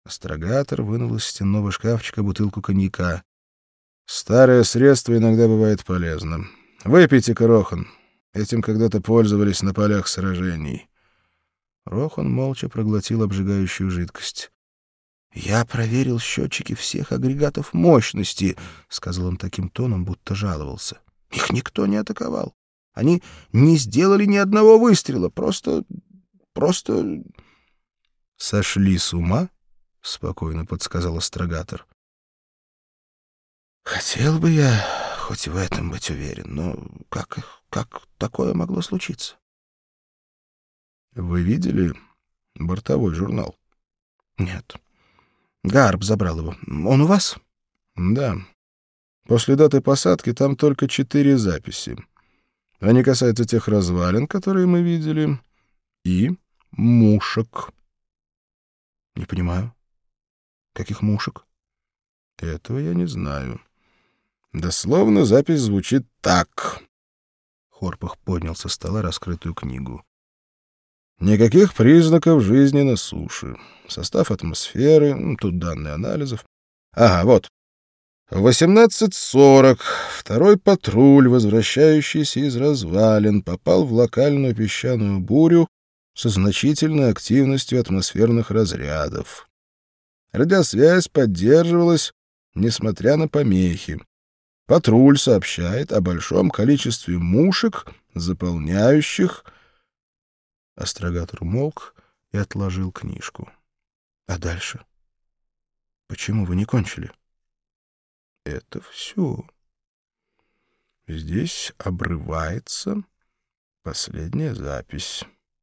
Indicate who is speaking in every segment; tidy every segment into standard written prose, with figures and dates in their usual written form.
Speaker 1: Астрогатор вынул из стенного шкафчика бутылку коньяка. «Старое средство иногда бывает полезным. Выпейте-ка, Рохан. Этим когда-то пользовались на полях сражений». Рохан молча проглотил обжигающую жидкость. «Я проверил счетчики всех агрегатов мощности», — сказал он таким тоном, будто жаловался. «Их никто не атаковал. Они не сделали ни одного выстрела. Просто... «Сошли с ума?» — спокойно подсказал астрогатор. «Хотел бы я хоть в этом быть уверен, но как такое могло случиться?» «Вы видели бортовой журнал?» «Нет. Гарб забрал его. Он у вас?» «Да. После даты посадки там только 4 записи. Они касаются тех развалин, которые мы видели, и мушек». «Не понимаю. Каких мушек?» «Этого я не знаю. Дословно запись звучит так». Хорпах поднял со стола раскрытую книгу. «Никаких признаков жизни на суше. Состав атмосферы, тут данные анализов. Ага, вот. В 18:40 второй патруль, возвращающийся из развалин, попал в локальную песчаную бурю со значительной активностью атмосферных разрядов. Радиосвязь поддерживалась, несмотря на помехи. Патруль сообщает о большом количестве мушек, заполняющих...» Астрогатор умолк и отложил книжку. «А дальше? Почему вы не кончили?» «Это все. Здесь обрывается последняя запись.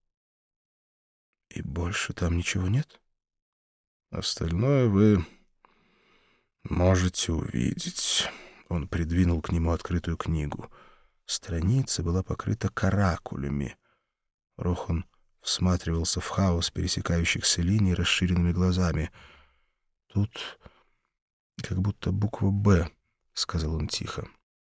Speaker 1: И больше там ничего нет? Остальное вы можете увидеть». Он придвинул к нему открытую книгу. Страница была покрыта каракулями. Рохан всматривался в хаос пересекающихся линий расширенными глазами. «Тут как будто буква «Б», — сказал он тихо.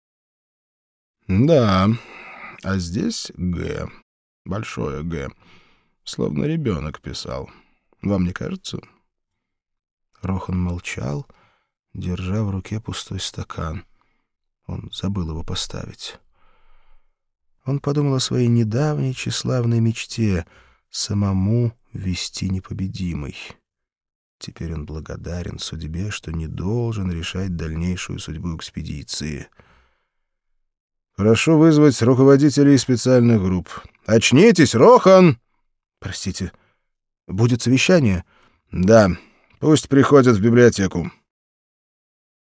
Speaker 1: «Да, а здесь «Г», большое «Г», словно ребенок писал. Вам не кажется?» Рохан молчал, держа в руке пустой стакан. Он забыл его поставить. Он подумал о своей недавней тщеславной мечте — самому вести непобедимый. Теперь он благодарен судьбе, что не должен решать дальнейшую судьбу экспедиции. «Прошу вызвать руководителей специальных групп. Очнитесь, Рохан!» «Простите, будет совещание?» «Да, пусть приходят в библиотеку».